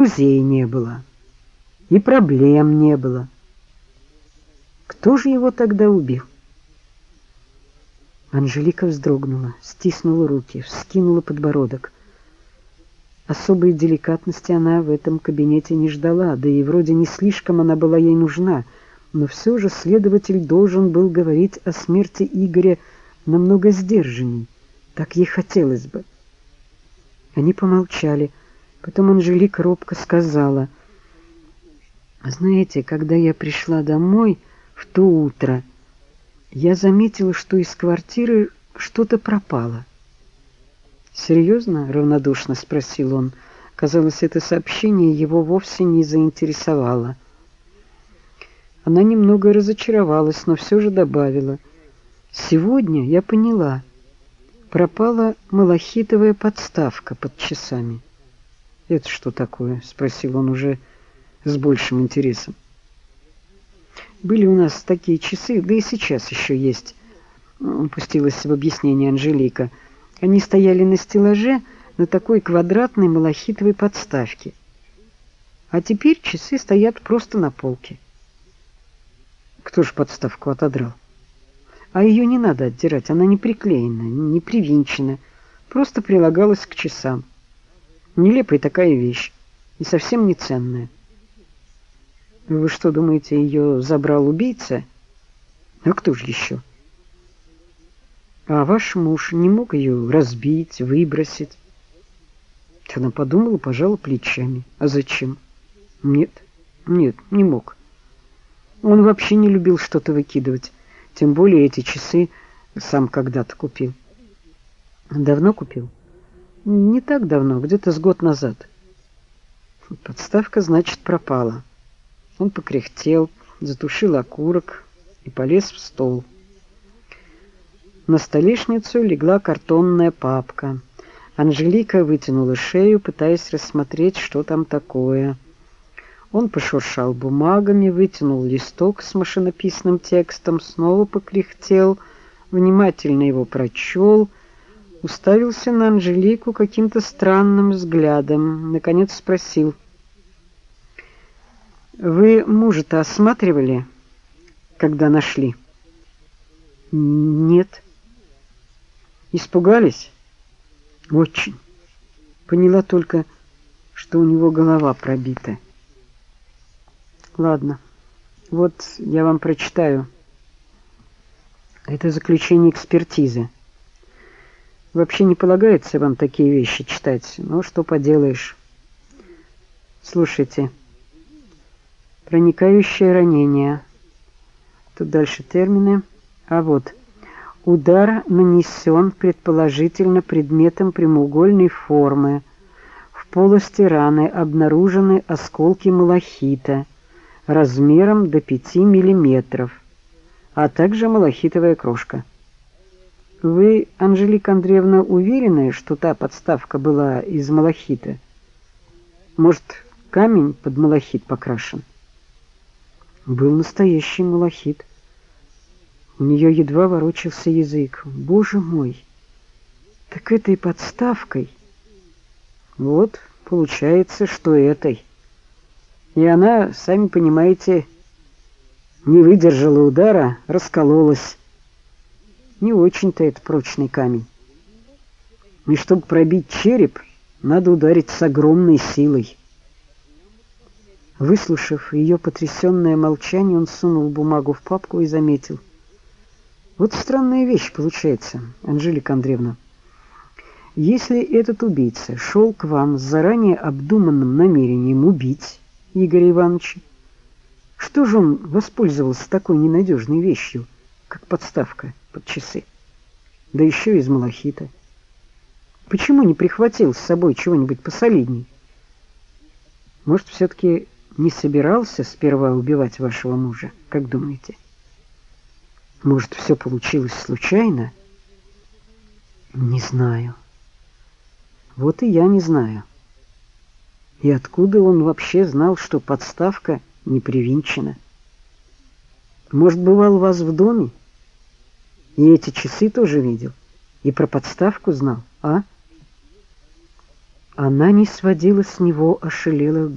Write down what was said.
друзей не было, и проблем не было. Кто же его тогда убил? Анжелика вздрогнула, стиснула руки, вскинула подбородок. Особой деликатности она в этом кабинете не ждала, да и вроде не слишком она была ей нужна, но все же следователь должен был говорить о смерти Игоря намного сдержанней. Так ей хотелось бы. Они помолчали. Потом Анжелика робко сказала: «Знаете, когда я пришла домой в то утро, я заметила, что из квартиры что-то пропало». «Серьезно?» — равнодушно спросил он. Казалось, это сообщение его вовсе не заинтересовало. Она немного разочаровалась, но все же добавила: «Сегодня я поняла, пропала малахитовая подставка под часами». «Это что такое?» — спросил он уже с большим интересом. «Были у нас такие часы, да и сейчас еще есть», — пустилась в объяснение Анжелика. «Они стояли на стеллаже на такой квадратной малахитовой подставке. А теперь часы стоят просто на полке». «Кто ж подставку отодрал?» «А ее не надо отдирать, она не приклеена, не привинчена, просто прилагалась к часам. Нелепая такая вещь и совсем не ценная». «Вы что, думаете, ее забрал убийца?» «А кто же еще?» «А ваш муж не мог ее разбить, выбросить?» Она подумала, пожала плечами. «А зачем?» «Нет, не мог. Он вообще не любил что-то выкидывать. Тем более эти часы сам когда-то купил». «Давно купил?» «Не так давно, где-то с год назад». Подставка, значит, пропала. Он покряхтел, затушил окурок и полез в стол. На столешницу легла картонная папка. Анжелика вытянула шею, пытаясь рассмотреть, что там такое. Он пошуршал бумагами, вытянул листок с машинописным текстом, снова покряхтел, внимательно его прочел, уставился на Анжелику каким-то странным взглядом. Наконец спросил: «Вы мужа-то осматривали, когда нашли?» «Нет». «Испугались?» «Очень. Поняла только, что у него голова пробита». «Ладно, вот я вам прочитаю. Это заключение экспертизы. Вообще не полагается вам такие вещи читать, но что поделаешь. Слушайте. Проникающее ранение». Тут дальше термины. А вот: удар нанесен предположительно предметом прямоугольной формы. В полости раны обнаружены осколки малахита размером до 5 миллиметров, а также малахитовая крошка. Вы, Анжелика Андреевна, уверены, что та подставка была из малахита? Может, камень под малахит покрашен? Был настоящий малахит. У нее едва ворочался язык. Боже мой! Так этой подставкой? Вот, получается, что этой. И она, сами понимаете, не выдержала удара, раскололась. Не очень-то это прочный камень. И чтобы пробить череп, надо ударить с огромной силой. Выслушав ее потрясенное молчание, он сунул бумагу в папку и заметил: «Вот странная вещь получается, Анжелика Андреевна. Если этот убийца шел к вам с заранее обдуманным намерением убить Игоря Ивановича, что же он воспользовался такой ненадежной вещью, как подставка под часы? Да еще из малахита. Почему не прихватил с собой чего-нибудь посолидней? Может, все-таки не собирался сперва убивать вашего мужа, как думаете? Может, все получилось случайно? Не знаю. Вот и я не знаю. И откуда он вообще знал, что подставка не привинчена? Может, бывал у вас в доме? И эти часы тоже видел? И про подставку знал, а?» Она не сводила с него ошалелых